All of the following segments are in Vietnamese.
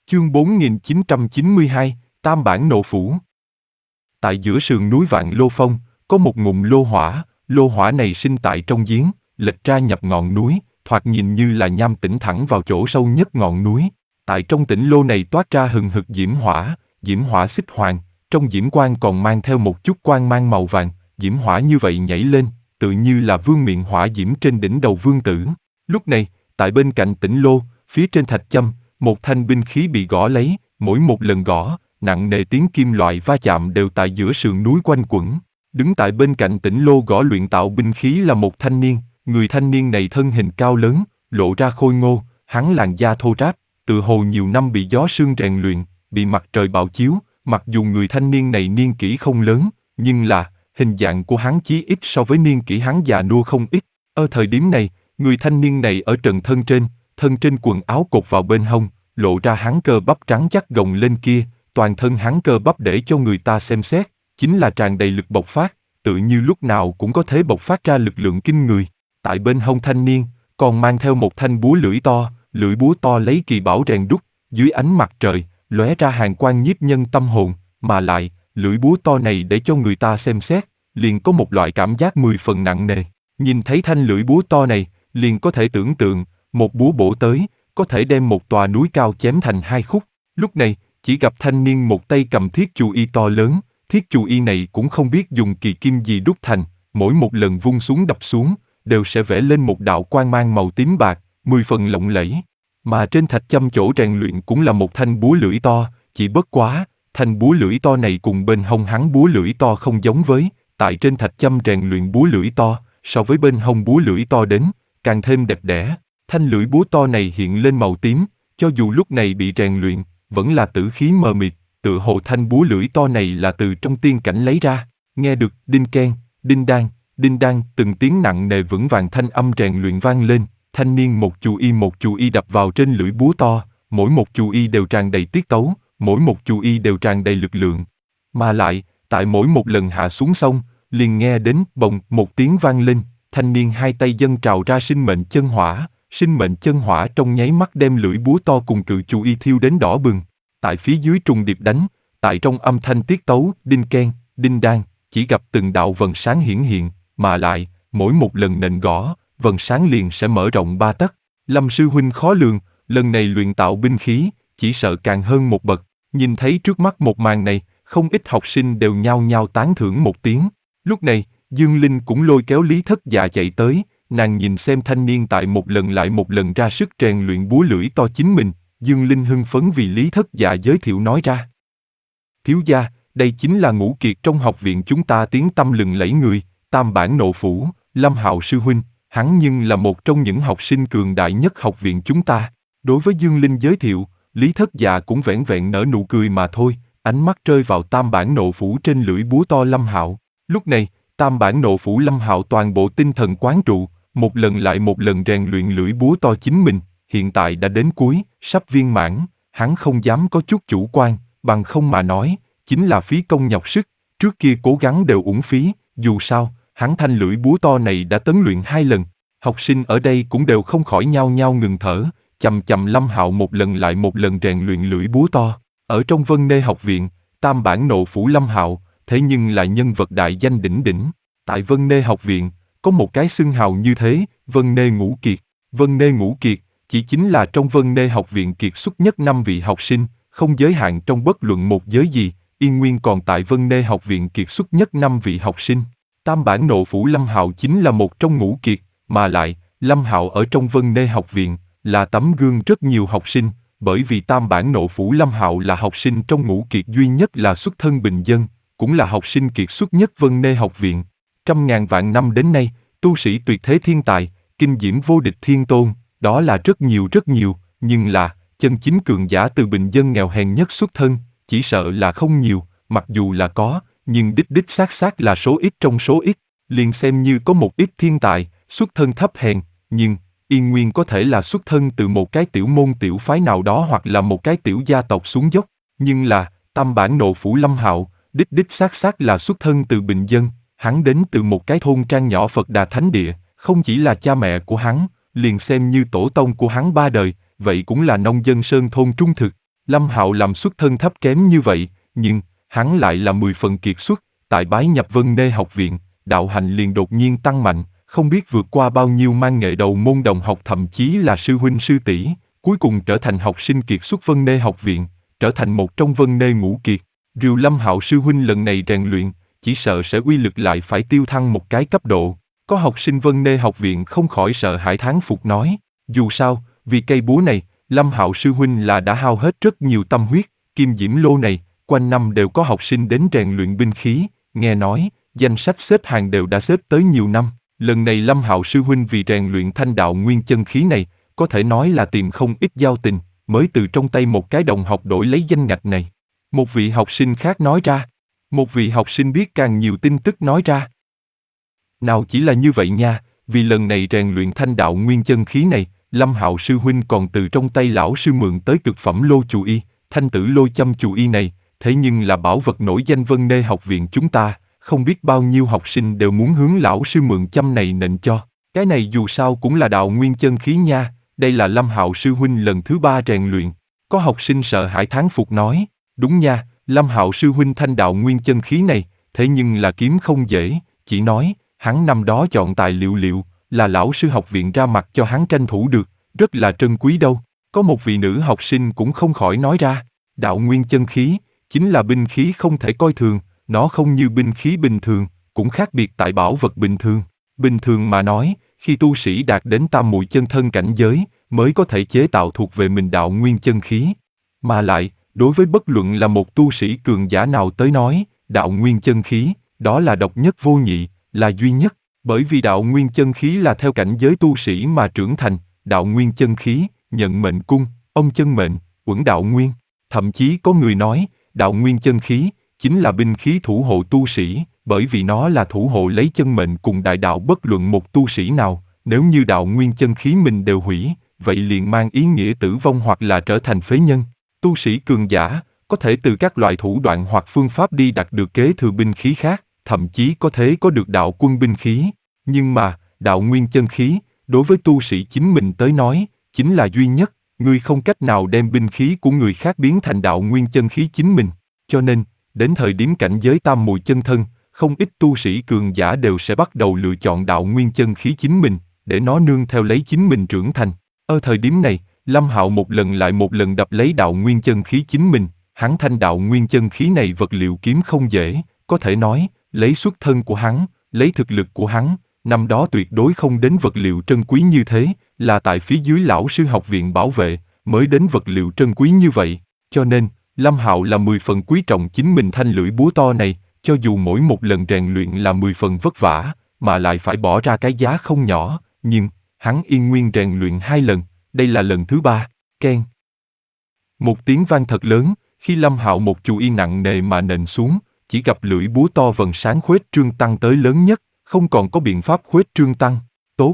Chương 4992, Tam Bản Nộ Phủ. Tại giữa sườn núi Vạn Lô Phong, có một ngụm lô hỏa này sinh tại trong giếng, lệch ra nhập ngọn núi, thoạt nhìn như là nham tĩnh thẳng vào chỗ sâu nhất ngọn núi. Tại trong tĩnh lô này toát ra hừng hực diễm hỏa xích hoàng, trong diễm quang còn mang theo một chút quang mang màu vàng, diễm hỏa như vậy nhảy lên, tự như là vương miện hỏa diễm trên đỉnh đầu vương tử. Lúc này, tại bên cạnh tĩnh lô, phía trên thạch châm, một thanh binh khí bị gõ lấy, mỗi một lần gõ, nặng nề tiếng kim loại va chạm đều tại giữa sườn núi quanh quẩn. Đứng tại bên cạnh tĩnh lô gõ luyện tạo binh khí là một thanh niên, người thanh niên này thân hình cao lớn, lộ ra khôi ngô, hắn làn da thô ráp, tự hồ nhiều năm bị gió sương rèn luyện, bị mặt trời bạo chiếu, mặc dù người thanh niên này niên kỷ không lớn, nhưng là, hình dạng của hắn chí ít so với niên kỷ hắn già nua không ít. Ở thời điểm này, người thanh niên này ở trần thân trên quần áo cột vào bên hông, lộ ra hắn cơ bắp trắng chắc gồng lên kia, toàn thân hắn cơ bắp để cho người ta xem xét, chính là tràn đầy lực bộc phát, tự như lúc nào cũng có thể bộc phát ra lực lượng kinh người. Tại bên hông thanh niên, còn mang theo một thanh búa lưỡi búa to lấy kỳ bảo rèn đúc, dưới ánh mặt trời, lóe ra hàn quang nhiếp nhân tâm hồn, mà lại, lưỡi búa to này để cho người ta xem xét, liền có một loại cảm giác 10 phần nặng nề. Nhìn thấy thanh lưỡi búa to này, liền có thể tưởng tượng, một búa bổ tới, có thể đem một tòa núi cao chém thành hai khúc. Lúc này, chỉ gặp thanh niên một tay cầm thiết chù y to lớn, thiết chù y này cũng không biết dùng kỳ kim gì đúc thành, mỗi một lần vung xuống đập xuống, đều sẽ vẽ lên một đạo quang mang màu tím bạc, 10 phần lộng lẫy. Mà trên thạch châm chỗ rèn luyện cũng là một thanh búa lưỡi to, chỉ bất quá, thanh búa lưỡi to này cùng bên hông hắn búa lưỡi to không giống với, tại trên thạch châm rèn luyện búa lưỡi to, so với bên hông búa lưỡi to đến, càng thêm đẹp đẽ. Thanh lưỡi búa to này hiện lên màu tím, cho dù lúc này bị rèn luyện, vẫn là tử khí mờ mịt, tựa hồ thanh búa lưỡi to này là từ trong tiên cảnh lấy ra. Nghe được đinh keng, đinh đan, từng tiếng nặng nề vững vàng thanh âm rèn luyện vang lên, thanh niên một chù y đập vào trên lưỡi búa to, mỗi một chù y đều tràn đầy tiết tấu, mỗi một chù y đều tràn đầy lực lượng. Mà lại, tại mỗi một lần hạ xuống xong, liền nghe đến bồng một tiếng vang lên, thanh niên hai tay dâng trào ra sinh mệnh chân hỏa trong nháy mắt đem lưỡi búa to cùng cự chù y thiêu đến đỏ bừng. Tại phía dưới trùng điệp đánh, tại trong âm thanh tiết tấu, đinh keng, đinh đan, chỉ gặp từng đạo vầng sáng hiển hiện, mà lại, mỗi một lần nện gõ, vầng sáng liền sẽ mở rộng 3 tấc. Lâm sư huynh khó lường, lần này luyện tạo binh khí, chỉ sợ càng hơn một bậc. Nhìn thấy trước mắt một màn này, không ít học sinh đều nhao nhao tán thưởng một tiếng. Lúc này, Dương Linh cũng lôi kéo Lý Thất Dạ chạy tới, nàng nhìn xem thanh niên tại một lần lại một lần ra sức rèn luyện búa lưỡi to chính mình. Dương Linh hưng phấn vì Lý Thất Dạ giới thiệu nói ra. Thiếu gia, đây chính là ngũ kiệt trong học viện chúng ta tiếng tăm lừng lẫy người, Tam Bản Nộ Phủ, Lâm Hạo sư huynh, hắn nhưng là một trong những học sinh cường đại nhất học viện chúng ta. Đối với Dương Linh giới thiệu, Lý Thất Dạ cũng vẻn vẹn nở nụ cười mà thôi, ánh mắt rơi vào Tam Bản Nộ Phủ trên lưỡi búa to Lâm Hạo. Lúc này, Tam Bản Nộ Phủ Lâm Hạo toàn bộ tinh thần quán trụ, một lần lại một lần rèn luyện lưỡi búa to chính mình, hiện tại đã đến cuối, sắp viên mãn, hắn không dám có chút chủ quan, bằng không mà nói, chính là phí công nhọc sức, trước kia cố gắng đều uổng phí, dù sao, hắn thanh lưỡi búa to này đã tấn luyện 2 lần, học sinh ở đây cũng đều không khỏi nhao nhao ngừng thở, chằm chằm Lâm Hạo một lần lại một lần rèn luyện lưỡi búa to. Ở trong Vân Nê học viện, Tam Bản Nộ Phủ Lâm Hạo, thế nhưng là nhân vật đại danh đỉnh đỉnh. Tại Vân Nê học viện, có một cái xưng hào như thế, Vân Nê Ngũ Kiệt. Vân Nê Ngũ Kiệt, chỉ chính là trong Vân Nê học viện kiệt xuất nhất 5 vị học sinh, không giới hạn trong bất luận một giới gì, Yên Nguyên còn tại Vân Nê học viện kiệt xuất nhất 5 vị học sinh. Tam Bản Nộ Phủ Lâm Hạo chính là một trong ngũ kiệt, mà lại, Lâm Hạo ở trong Vân Nê học viện, là tấm gương rất nhiều học sinh, bởi vì Tam Bản Nộ Phủ Lâm Hạo là học sinh trong ngũ kiệt duy nhất là xuất thân bình dân, cũng là học sinh kiệt xuất nhất Vân Nê học viện. Trăm ngàn vạn năm đến nay, tu sĩ tuyệt thế thiên tài, kinh diễm vô địch thiên tôn, đó là rất nhiều, nhưng là, chân chính cường giả từ bình dân nghèo hèn nhất xuất thân, chỉ sợ là không nhiều, mặc dù là có, nhưng đích xác là số ít trong số ít, liền xem như có một ít thiên tài, xuất thân thấp hèn, nhưng, Yên Nguyên có thể là xuất thân từ một cái tiểu môn tiểu phái nào đó hoặc là một cái tiểu gia tộc xuống dốc, nhưng là, Tam Bản Nộ Phủ Lâm Hạo, đích xác là xuất thân từ bình dân, hắn đến từ một cái thôn trang nhỏ Phật Đà Thánh Địa, không chỉ là cha mẹ của hắn, liền xem như tổ tông của hắn 3 đời, vậy cũng là nông dân sơn thôn trung thực. Lâm Hạo làm xuất thân thấp kém như vậy, nhưng hắn lại là 10 phần kiệt xuất. Tại bái nhập Vân Nê học viện, đạo hành liền đột nhiên tăng mạnh, không biết vượt qua bao nhiêu mang nghệ đầu môn đồng học, thậm chí là sư huynh sư tỷ, cuối cùng trở thành học sinh kiệt xuất Vân Nê học viện, trở thành một trong Vân Nê ngũ kiệt. Rìu Lâm Hạo sư huynh lần này rèn luyện, chỉ sợ sẽ uy lực lại phải tiêu thăng một cái cấp độ. Có học sinh Vân Nê học viện không khỏi sợ hãi thán phục nói, dù sao, vì cây búa này, Lâm Hạo sư huynh là đã hao hết rất nhiều tâm huyết. Kim Diễm Lô này, quanh năm đều có học sinh đến rèn luyện binh khí, nghe nói, danh sách xếp hàng đều đã xếp tới nhiều năm. Lần này Lâm Hạo sư huynh vì rèn luyện thanh đạo nguyên chân khí này, có thể nói là tìm không ít giao tình, mới từ trong tay một cái đồng học đổi lấy danh ngạch này. Một vị học sinh khác nói ra. Một vị học sinh biết càng nhiều tin tức nói ra. Nào chỉ là như vậy nha, vì lần này rèn luyện thanh đạo nguyên chân khí này, Lâm Hạo sư huynh còn từ trong tay lão sư mượn tới cực phẩm lô chù y, thanh tử lôi châm chù y này, thế nhưng là bảo vật nổi danh Vân Nê học viện chúng ta, không biết bao nhiêu học sinh đều muốn hướng lão sư mượn châm này nện cho. Cái này dù sao cũng là đạo nguyên chân khí nha, đây là Lâm Hạo sư huynh lần thứ 3 rèn luyện. Có học sinh sợ hãi thán phục nói, đúng nha, Lâm Hạo sư huynh thanh đạo nguyên chân khí này, thế nhưng là kiếm không dễ, chỉ nói, hắn năm đó chọn tài liệu là lão sư học viện ra mặt cho hắn tranh thủ được, rất là trân quý đâu. Có một vị nữ học sinh cũng không khỏi nói ra, đạo nguyên chân khí, chính là binh khí không thể coi thường, nó không như binh khí bình thường, cũng khác biệt tại bảo vật bình thường. Bình thường mà nói, khi tu sĩ đạt đến tam muội chân thân cảnh giới, mới có thể chế tạo thuộc về mình đạo nguyên chân khí. Mà lại, đối với bất luận là một tu sĩ cường giả nào tới nói, đạo nguyên chân khí, đó là độc nhất vô nhị, là duy nhất. Bởi vì đạo nguyên chân khí là theo cảnh giới tu sĩ mà trưởng thành, đạo nguyên chân khí, nhận mệnh cung, ông chân mệnh, uẩn đạo nguyên. Thậm chí có người nói, đạo nguyên chân khí, chính là binh khí thủ hộ tu sĩ, bởi vì nó là thủ hộ lấy chân mệnh cùng đại đạo bất luận một tu sĩ nào, nếu như đạo nguyên chân khí mình đều hủy, vậy liền mang ý nghĩa tử vong hoặc là trở thành phế nhân. Tu sĩ cường giả, có thể từ các loại thủ đoạn hoặc phương pháp đi đạt được kế thừa binh khí khác, thậm chí có thể có được đạo quân binh khí. Nhưng mà, đạo nguyên chân khí, đối với tu sĩ chính mình tới nói, chính là duy nhất, ngươi không cách nào đem binh khí của người khác biến thành đạo nguyên chân khí chính mình. Cho nên, đến thời điểm cảnh giới tam muội chân thân, không ít tu sĩ cường giả đều sẽ bắt đầu lựa chọn đạo nguyên chân khí chính mình, để nó nương theo lấy chính mình trưởng thành. Ở thời điểm này, Lâm Hạo một lần lại một lần đập lấy đạo nguyên chân khí chính mình, hắn thanh đạo nguyên chân khí này vật liệu kiếm không dễ, có thể nói, lấy xuất thân của hắn, lấy thực lực của hắn, năm đó tuyệt đối không đến vật liệu trân quý như thế, là tại phía dưới lão sư học viện bảo vệ, mới đến vật liệu trân quý như vậy. Cho nên, Lâm Hạo là 10 phần quý trọng chính mình thanh lưỡi búa to này, cho dù mỗi một lần rèn luyện là 10 phần vất vả, mà lại phải bỏ ra cái giá không nhỏ, nhưng, hắn yên nguyên rèn luyện 2 lần, đây là lần thứ 3, keng. Một tiếng vang thật lớn, khi Lâm Hạo một chù y nặng nề mà nện xuống, chỉ gặp lưỡi búa to vầng sáng khuếch trương tăng tới lớn nhất, không còn có biện pháp khuếch trương tăng, tốt.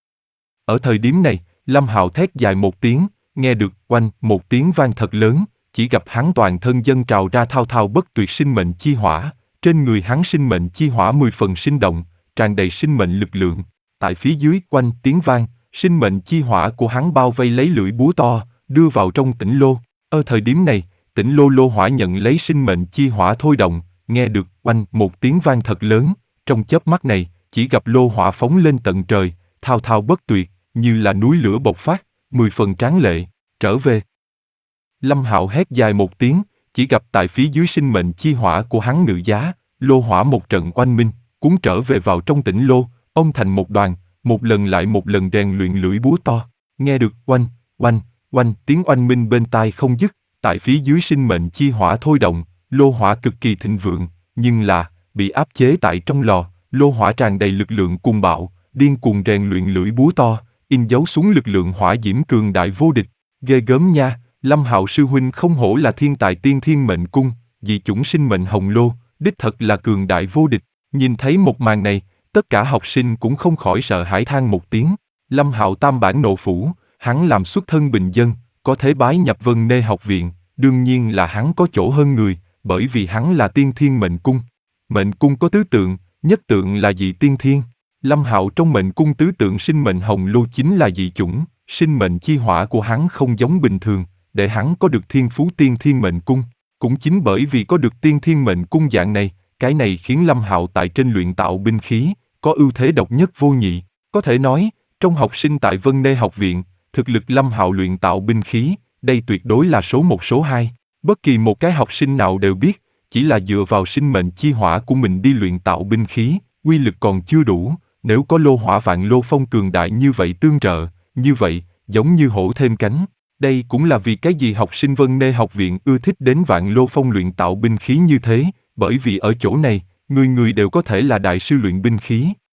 Ở thời điểm này, Lâm Hạo thét dài một tiếng, nghe được oanh một tiếng vang thật lớn, chỉ gặp hắn toàn thân dâng trào ra thao thao bất tuyệt sinh mệnh chi hỏa, trên người hắn sinh mệnh chi hỏa 10 phần sinh động, tràn đầy sinh mệnh lực lượng. Tại phía dưới oanh tiếng vang, sinh mệnh chi hỏa của hắn bao vây lấy lưỡi búa to, đưa vào trong tĩnh lô. Ở thời điểm này, tĩnh lô lô hỏa nhận lấy sinh mệnh chi hỏa thôi động, nghe được oanh một tiếng vang thật lớn, trong chớp mắt này, chỉ gặp lô hỏa phóng lên tận trời, thao thao bất tuyệt, như là núi lửa bộc phát, 10 phần tráng lệ, trở về. Lâm Hạo hét dài một tiếng, chỉ gặp tại phía dưới sinh mệnh chi hỏa của hắn ngự giá, lô hỏa một trận oanh minh, cuốn trở về vào trong tĩnh lô, ông thành một đoàn, một lần lại một lần rèn luyện lưỡi búa to, nghe được oanh, oanh, oanh tiếng oanh minh bên tai không dứt, tại phía dưới sinh mệnh chi hỏa thôi động, lô hỏa cực kỳ thịnh vượng, nhưng là, bị áp chế tại trong lò, lô hỏa tràn đầy lực lượng cuồng bạo, điên cuồng rèn luyện lưỡi búa to, in dấu xuống lực lượng hỏa diễm cường đại vô địch, ghê gớm nha. Lâm Hạo sư huynh không hổ là thiên tài tiên thiên mệnh cung, dị chủng sinh mệnh hồng lô, đích thật là cường đại vô địch. Nhìn thấy một màn này, tất cả học sinh cũng không khỏi sợ hãi than một tiếng. Lâm Hạo tam bản nộ phủ, hắn làm xuất thân bình dân, có thể bái nhập Vân Nê học viện, đương nhiên là hắn có chỗ hơn người, bởi vì hắn là tiên thiên mệnh cung. Mệnh cung có tứ tượng, nhất tượng là dị tiên thiên. Lâm Hạo trong mệnh cung tứ tượng sinh mệnh hồng lô chính là dị chủng, sinh mệnh chi hỏa của hắn không giống bình thường. để hắn có được thiên phú tiên thiên mệnh cung. Cũng chính bởi vì có được tiên thiên mệnh cung dạng này, cái này khiến Lâm Hạo tại trên luyện tạo binh khí, có ưu thế độc nhất vô nhị. Có thể nói, trong học sinh tại Vân Nê học viện, thực lực Lâm Hạo luyện tạo binh khí, đây tuyệt đối là số 1 số 2. Bất kỳ một cái học sinh nào đều biết, chỉ là dựa vào sinh mệnh chi hỏa của mình đi luyện tạo binh khí, uy lực còn chưa đủ, nếu có lô hỏa vạn lô phong cường đại như vậy tương trợ, như vậy, giống như hổ thêm cánh. Đây cũng là vì cái gì học sinh Vân Nê học viện ưa thích đến vạn lô phong luyện tạo binh khí như thế, bởi vì ở chỗ này, người người đều có thể là đại sư luyện binh khí.